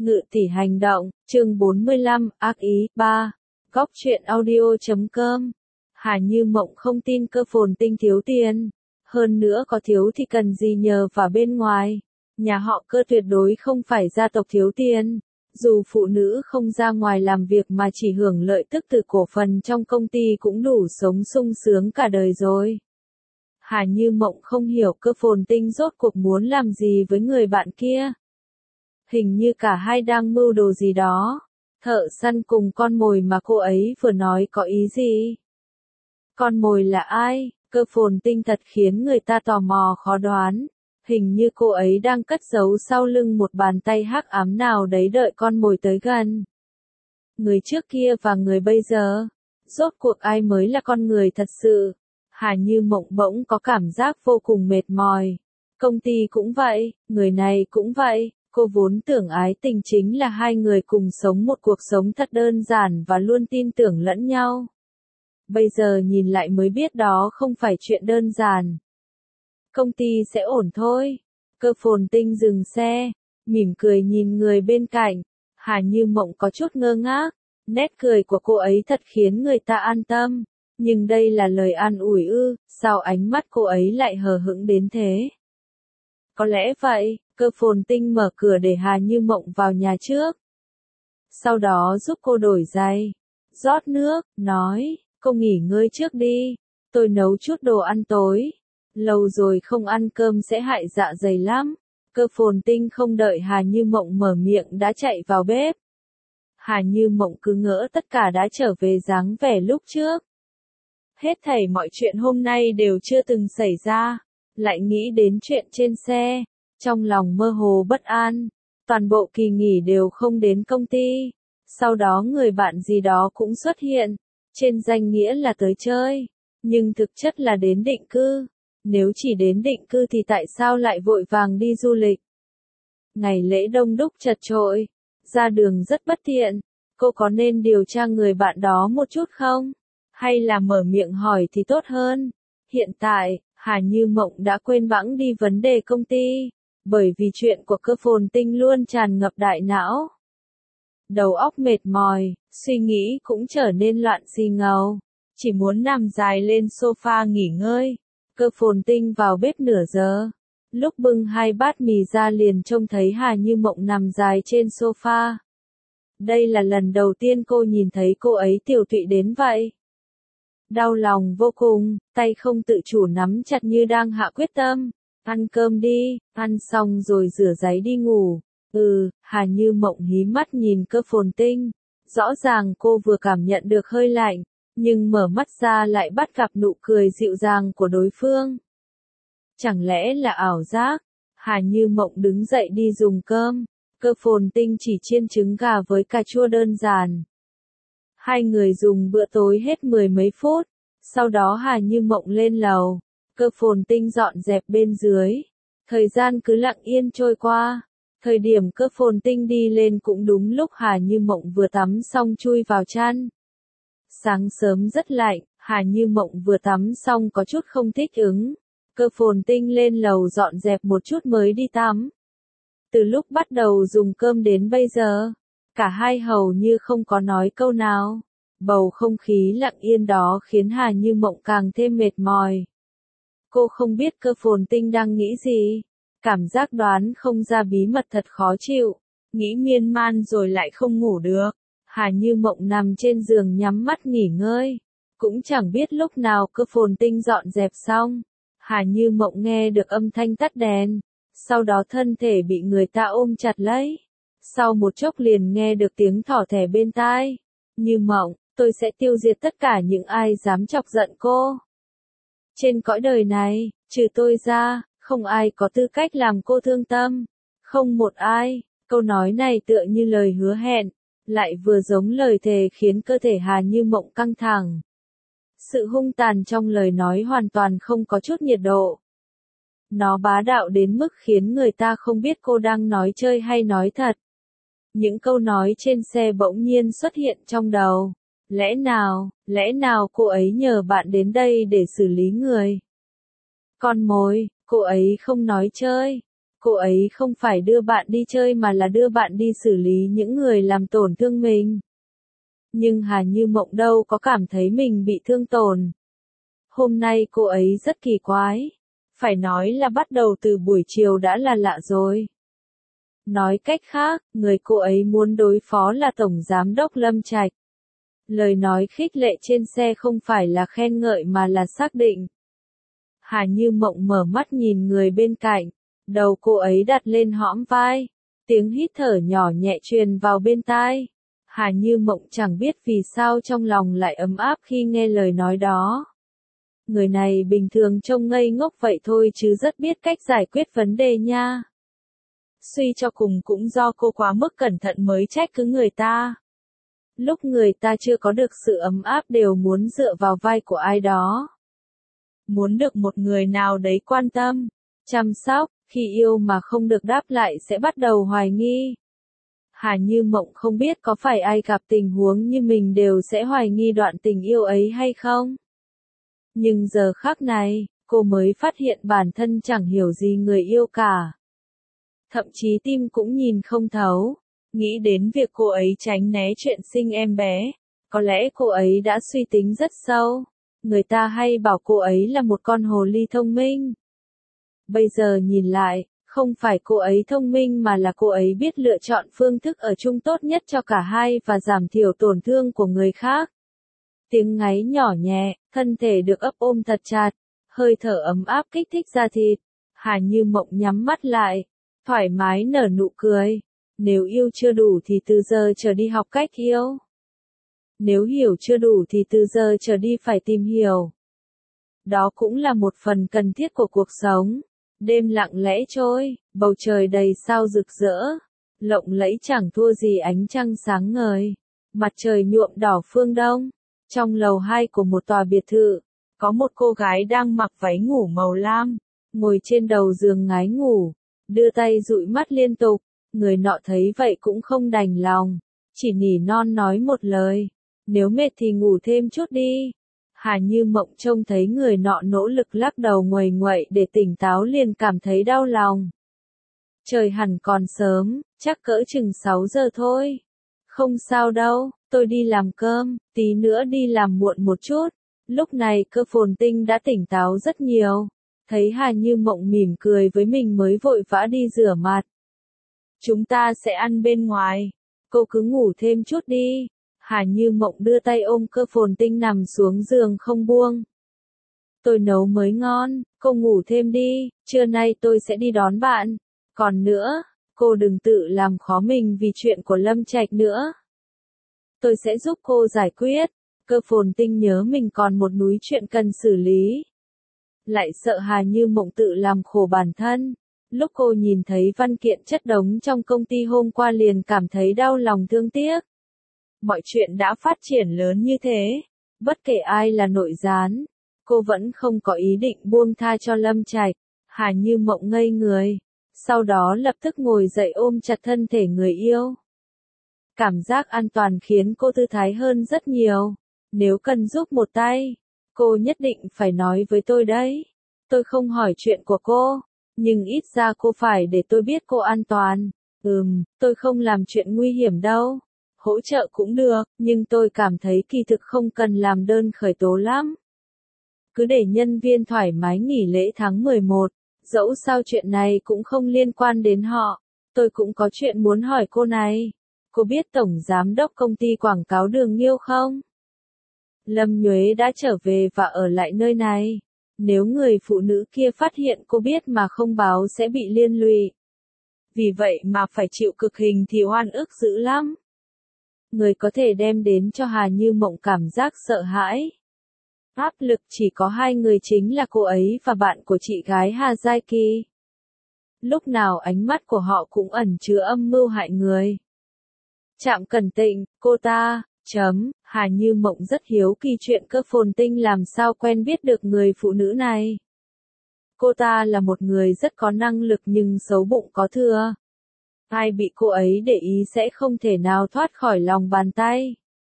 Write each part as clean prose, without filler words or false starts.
Ngự tỷ hành động, chương 45, ác ý, 3. Góc truyện audio.com. Hà Như Mộng không tin Cơ Phồn Tinh thiếu tiền. Hơn nữa có thiếu thì cần gì nhờ vào bên ngoài. Nhà họ Cơ tuyệt đối không phải gia tộc thiếu tiền. Dù phụ nữ không ra ngoài làm việc mà chỉ hưởng lợi tức từ cổ phần trong công ty cũng đủ sống sung sướng cả đời rồi. Hà Như Mộng không hiểu Cơ Phồn Tinh rốt cuộc muốn làm gì với người bạn kia. Hình như cả hai đang mưu đồ gì đó. Thợ săn cùng con mồi mà cô ấy vừa nói có ý gì? Con mồi là ai? Cơ Phồn Tinh thật khiến người ta tò mò khó đoán. Hình như cô ấy đang cất giấu sau lưng một bàn tay hắc ám nào đấy đợi con mồi tới gần. Người trước kia và người bây giờ. Rốt cuộc ai mới là con người thật sự? Hà Như Mộng bỗng có cảm giác vô cùng mệt mỏi. Công ty cũng vậy, người này cũng vậy. Cô vốn tưởng ái tình chính là hai người cùng sống một cuộc sống thật đơn giản và luôn tin tưởng lẫn nhau. Bây giờ nhìn lại mới biết đó không phải chuyện đơn giản. Công ty sẽ ổn thôi. Cơ Phồn Tinh dừng xe, mỉm cười nhìn người bên cạnh. Hà Như Mộng có chút ngơ ngác. Nét cười của cô ấy thật khiến người ta an tâm. Nhưng đây là lời an ủi ư, sao ánh mắt cô ấy lại hờ hững đến thế? Có lẽ vậy. Cơ Phồn Tinh mở cửa để Hà Như Mộng vào nhà trước. Sau đó giúp cô đổi giày, rót nước, nói, cô nghỉ ngơi trước đi, tôi nấu chút đồ ăn tối. Lâu rồi không ăn cơm sẽ hại dạ dày lắm. Cơ Phồn Tinh không đợi Hà Như Mộng mở miệng đã chạy vào bếp. Hà Như Mộng cứ ngỡ tất cả đã trở về dáng vẻ lúc trước. Hết thảy mọi chuyện hôm nay đều chưa từng xảy ra, lại nghĩ đến chuyện trên xe. Trong lòng mơ hồ bất an, toàn bộ kỳ nghỉ đều không đến công ty. Sau đó người bạn gì đó cũng xuất hiện, trên danh nghĩa là tới chơi, nhưng thực chất là đến định cư. Nếu chỉ đến định cư thì tại sao lại vội vàng đi du lịch? Ngày lễ đông đúc chật chội, ra đường rất bất tiện, cô có nên điều tra người bạn đó một chút không? Hay là mở miệng hỏi thì tốt hơn? Hiện tại, Hà Như Mộng đã quên bẵng đi vấn đề công ty. Bởi vì chuyện của Cơ Phồn Tinh luôn tràn ngập đại não. Đầu óc mệt mỏi, suy nghĩ cũng trở nên loạn xì ngầu. Chỉ muốn nằm dài lên sofa nghỉ ngơi. Cơ Phồn Tinh vào bếp nửa giờ. Lúc bưng hai bát mì ra liền trông thấy Hà Như Mộng nằm dài trên sofa. Đây là lần đầu tiên cô nhìn thấy cô ấy tiều tụy đến vậy. Đau lòng vô cùng, tay không tự chủ nắm chặt như đang hạ quyết tâm. Ăn cơm đi, ăn xong rồi rửa giấy đi ngủ. Hà Như Mộng hí mắt nhìn Cơ Phồn Tinh. Rõ ràng cô vừa cảm nhận được hơi lạnh, nhưng mở mắt ra lại bắt gặp nụ cười dịu dàng của đối phương. Chẳng lẽ là ảo giác? Hà Như Mộng đứng dậy đi dùng cơm. Cơ Phồn Tinh chỉ chiên trứng gà với cà chua đơn giản. Hai người dùng bữa tối hết 10 mấy phút. Sau đó Hà Như Mộng lên lầu. Cơ Phồn Tinh dọn dẹp bên dưới. Thời gian cứ lặng yên trôi qua. Thời điểm Cơ Phồn Tinh đi lên cũng đúng lúc Hà Như Mộng vừa tắm xong chui vào chăn. Sáng sớm rất lạnh, Hà Như Mộng vừa tắm xong có chút không thích ứng. Cơ Phồn Tinh lên lầu dọn dẹp một chút mới đi tắm. Từ lúc bắt đầu dùng cơm đến bây giờ, cả hai hầu như không có nói câu nào. Bầu không khí lặng yên đó khiến Hà Như Mộng càng thêm mệt mỏi. Cô không biết Cơ Phồn Tinh đang nghĩ gì. Cảm giác đoán không ra bí mật thật khó chịu. Nghĩ miên man rồi lại không ngủ được. Hà Như Mộng nằm trên giường nhắm mắt nghỉ ngơi. Cũng chẳng biết lúc nào Cơ Phồn Tinh dọn dẹp xong. Hà Như Mộng nghe được âm thanh tắt đèn. Sau đó thân thể bị người ta ôm chặt lấy. Sau một chốc liền nghe được tiếng thỏ thẻ bên tai. Như Mộng, tôi sẽ tiêu diệt tất cả những ai dám chọc giận cô. Trên cõi đời này, trừ tôi ra, không ai có tư cách làm cô thương tâm. Không một ai. Câu nói này tựa như lời hứa hẹn, lại vừa giống lời thề khiến cơ thể Hà Như Mộng căng thẳng. Sự hung tàn trong lời nói hoàn toàn không có chút nhiệt độ. Nó bá đạo đến mức khiến người ta không biết cô đang nói chơi hay nói thật. Những câu nói trên xe bỗng nhiên xuất hiện trong đầu. Lẽ nào cô ấy nhờ bạn đến đây để xử lý người? Con mồi, cô ấy không nói chơi. Cô ấy không phải đưa bạn đi chơi mà là đưa bạn đi xử lý những người làm tổn thương mình. Nhưng Hà Như Mộng đâu có cảm thấy mình bị thương tổn. Hôm nay cô ấy rất kỳ quái. Phải nói là bắt đầu từ buổi chiều đã là lạ rồi. Nói cách khác, người cô ấy muốn đối phó là Tổng Giám đốc Lâm Trạch. Lời nói khích lệ trên xe không phải là khen ngợi mà là xác định. Hà Như Mộng mở mắt nhìn người bên cạnh, đầu cô ấy đặt lên hõm vai, tiếng hít thở nhỏ nhẹ truyền vào bên tai. Hà Như Mộng chẳng biết vì sao trong lòng lại ấm áp khi nghe lời nói đó. Người này bình thường trông ngây ngốc vậy thôi chứ rất biết cách giải quyết vấn đề nha. Suy cho cùng cũng do cô quá mức cẩn thận mới trách cứ người ta. Lúc người ta chưa có được sự ấm áp đều muốn dựa vào vai của ai đó. Muốn được một người nào đấy quan tâm, chăm sóc, khi yêu mà không được đáp lại sẽ bắt đầu hoài nghi. Hà Như Mộng không biết có phải ai gặp tình huống như mình đều sẽ hoài nghi đoạn tình yêu ấy hay không. Nhưng giờ khắc này, cô mới phát hiện bản thân chẳng hiểu gì người yêu cả. Thậm chí tim cũng nhìn không thấu. Nghĩ đến việc cô ấy tránh né chuyện sinh em bé, có lẽ cô ấy đã suy tính rất sâu. Người ta hay bảo cô ấy là một con hồ ly thông minh. Bây giờ nhìn lại, không phải cô ấy thông minh mà là cô ấy biết lựa chọn phương thức ở chung tốt nhất cho cả hai và giảm thiểu tổn thương của người khác. Tiếng ngáy nhỏ nhẹ, thân thể được ấp ôm thật chặt, hơi thở ấm áp kích thích da thịt. Hà Như Mộng nhắm mắt lại, thoải mái nở nụ cười. Nếu yêu chưa đủ thì từ giờ trở đi học cách yêu. Nếu hiểu chưa đủ thì từ giờ trở đi phải tìm hiểu. Đó cũng là một phần cần thiết của cuộc sống. Đêm lặng lẽ trôi, bầu trời đầy sao rực rỡ. Lộng lẫy chẳng thua gì ánh trăng sáng ngời. Mặt trời nhuộm đỏ phương đông. Trong lầu 2 của một tòa biệt thự, có một cô gái đang mặc váy ngủ màu lam, ngồi trên đầu giường ngái ngủ, đưa tay dụi mắt liên tục. Người nọ thấy vậy cũng không đành lòng, chỉ nỉ non nói một lời, nếu mệt thì ngủ thêm chút đi. Hà Như Mộng trông thấy người nọ nỗ lực lắc đầu nguầy nguậy để tỉnh táo liền cảm thấy đau lòng. Trời hẳn còn sớm, chắc cỡ chừng 6 giờ thôi. Không sao đâu, tôi đi làm cơm, tí nữa đi làm muộn một chút. Lúc này Cơ Phồn Tinh đã tỉnh táo rất nhiều. Thấy Hà Như Mộng mỉm cười với mình mới vội vã đi rửa mặt. Chúng ta sẽ ăn bên ngoài. Cô cứ ngủ thêm chút đi. Hà Như Mộng đưa tay ôm Cơ Phồn Tinh nằm xuống giường không buông. Tôi nấu mới ngon, cô ngủ thêm đi, trưa nay tôi sẽ đi đón bạn. Còn nữa, cô đừng tự làm khó mình vì chuyện của Lâm Trạch nữa. Tôi sẽ giúp cô giải quyết. Cơ Phồn Tinh nhớ mình còn một núi chuyện cần xử lý. Lại sợ Hà Như Mộng tự làm khổ bản thân. Lúc cô nhìn thấy văn kiện chất đống trong công ty hôm qua liền cảm thấy đau lòng thương tiếc. Mọi chuyện đã phát triển lớn như thế. Bất kể ai là nội gián, cô vẫn không có ý định buông tha cho Lâm Trạch. Hà Như Mộng ngây người. Sau đó lập tức ngồi dậy ôm chặt thân thể người yêu. Cảm giác an toàn khiến cô thư thái hơn rất nhiều. Nếu cần giúp một tay, cô nhất định phải nói với tôi đấy. Tôi không hỏi chuyện của cô, nhưng ít ra cô phải để tôi biết cô an toàn. Tôi không làm chuyện nguy hiểm đâu. Hỗ trợ cũng được, nhưng tôi cảm thấy kỳ thực không cần làm đơn khởi tố lắm. Cứ để nhân viên thoải mái nghỉ lễ tháng 11, dẫu sao chuyện này cũng không liên quan đến họ. Tôi cũng có chuyện muốn hỏi cô này. Cô biết Tổng Giám đốc công ty quảng cáo Đường Nhiêu không? Lâm Nhuế đã trở về và ở lại nơi này. Nếu người phụ nữ kia phát hiện cô biết mà không báo sẽ bị liên lụy. Vì vậy mà phải chịu cực hình thì oan ức dữ lắm. Người có thể đem đến cho Hà Như Mộng cảm giác sợ hãi. Áp lực chỉ có hai người chính là cô ấy và bạn của chị gái Hà Giai Kỳ. Lúc nào ánh mắt của họ cũng ẩn chứa âm mưu hại người. Trạm Cẩn Tịnh, cô ta, Hà Như Mộng rất hiếu kỳ chuyện Cơ Phồn Tinh làm sao quen biết được người phụ nữ này. Cô ta là một người rất có năng lực nhưng xấu bụng có thừa. Ai bị cô ấy để ý sẽ không thể nào thoát khỏi lòng bàn tay.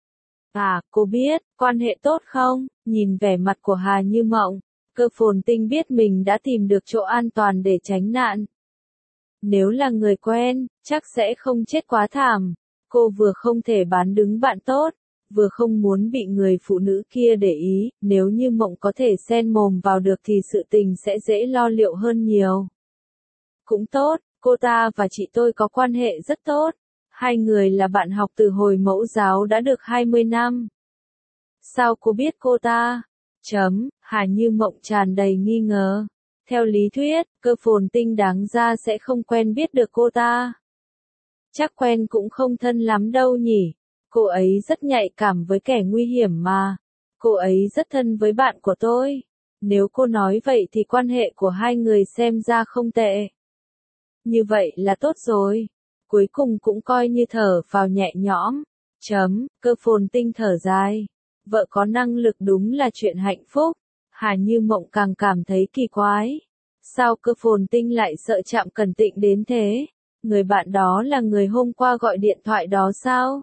À, cô biết, quan hệ tốt không? Nhìn vẻ mặt của Hà Như Mộng, Cơ Phồn Tinh biết mình đã tìm được chỗ an toàn để tránh nạn. Nếu là người quen, chắc sẽ không chết quá thảm. Cô vừa không thể bán đứng bạn tốt, vừa không muốn bị người phụ nữ kia để ý, nếu như Mộng có thể xen mồm vào được thì sự tình sẽ dễ lo liệu hơn nhiều. Cũng tốt, cô ta và chị tôi có quan hệ rất tốt. Hai người là bạn học từ hồi mẫu giáo đã được 20 năm. Sao cô biết cô ta? Hà Như Mộng tràn đầy nghi ngờ. Theo lý thuyết, Cơ Phồn Tinh đáng ra sẽ không quen biết được cô ta. Chắc quen cũng không thân lắm đâu nhỉ. Cô ấy rất nhạy cảm với kẻ nguy hiểm mà. Cô ấy rất thân với bạn của tôi. Nếu cô nói vậy thì quan hệ của hai người xem ra không tệ. Như vậy là tốt rồi. Cuối cùng cũng coi như thở vào nhẹ nhõm. Cơ Phồn Tinh thở dài. Vợ có năng lực đúng là chuyện hạnh phúc. Hà Như Mộng càng cảm thấy kỳ quái. Sao Cơ Phồn Tinh lại sợ Trạm Cẩn Tịnh đến thế? Người bạn đó là người hôm qua gọi điện thoại đó sao?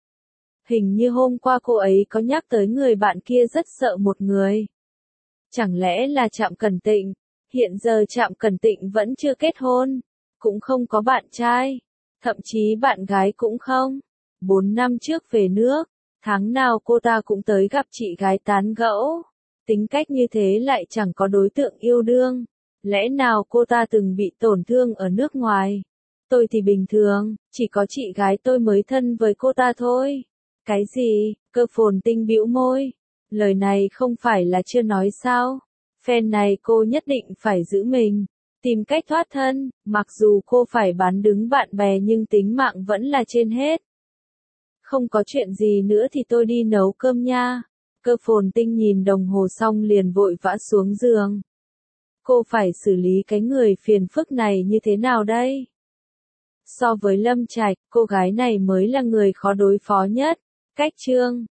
Hình như hôm qua cô ấy có nhắc tới người bạn kia rất sợ một người. Chẳng lẽ là Trạm Cẩn Tịnh? Hiện giờ Trạm Cẩn Tịnh vẫn chưa kết hôn, cũng không có bạn trai, thậm chí bạn gái cũng không. 4 năm trước về nước, tháng nào cô ta cũng tới gặp chị gái tán gẫu. Tính cách như thế lại chẳng có đối tượng yêu đương. Lẽ nào cô ta từng bị tổn thương ở nước ngoài? Tôi thì bình thường, chỉ có chị gái tôi mới thân với cô ta thôi. Cái gì? Cơ Phồn Tinh bĩu môi. Lời này không phải là chưa nói sao? Phen này cô nhất định phải giữ mình, tìm cách thoát thân, mặc dù cô phải bán đứng bạn bè nhưng tính mạng vẫn là trên hết. Không có chuyện gì nữa thì tôi đi nấu cơm nha. Cơ Phồn Tinh nhìn đồng hồ xong liền vội vã xuống giường. Cô phải xử lý cái người phiền phức này như thế nào đây? So với Lâm Trạch, cô gái này mới là người khó đối phó nhất. Cách chương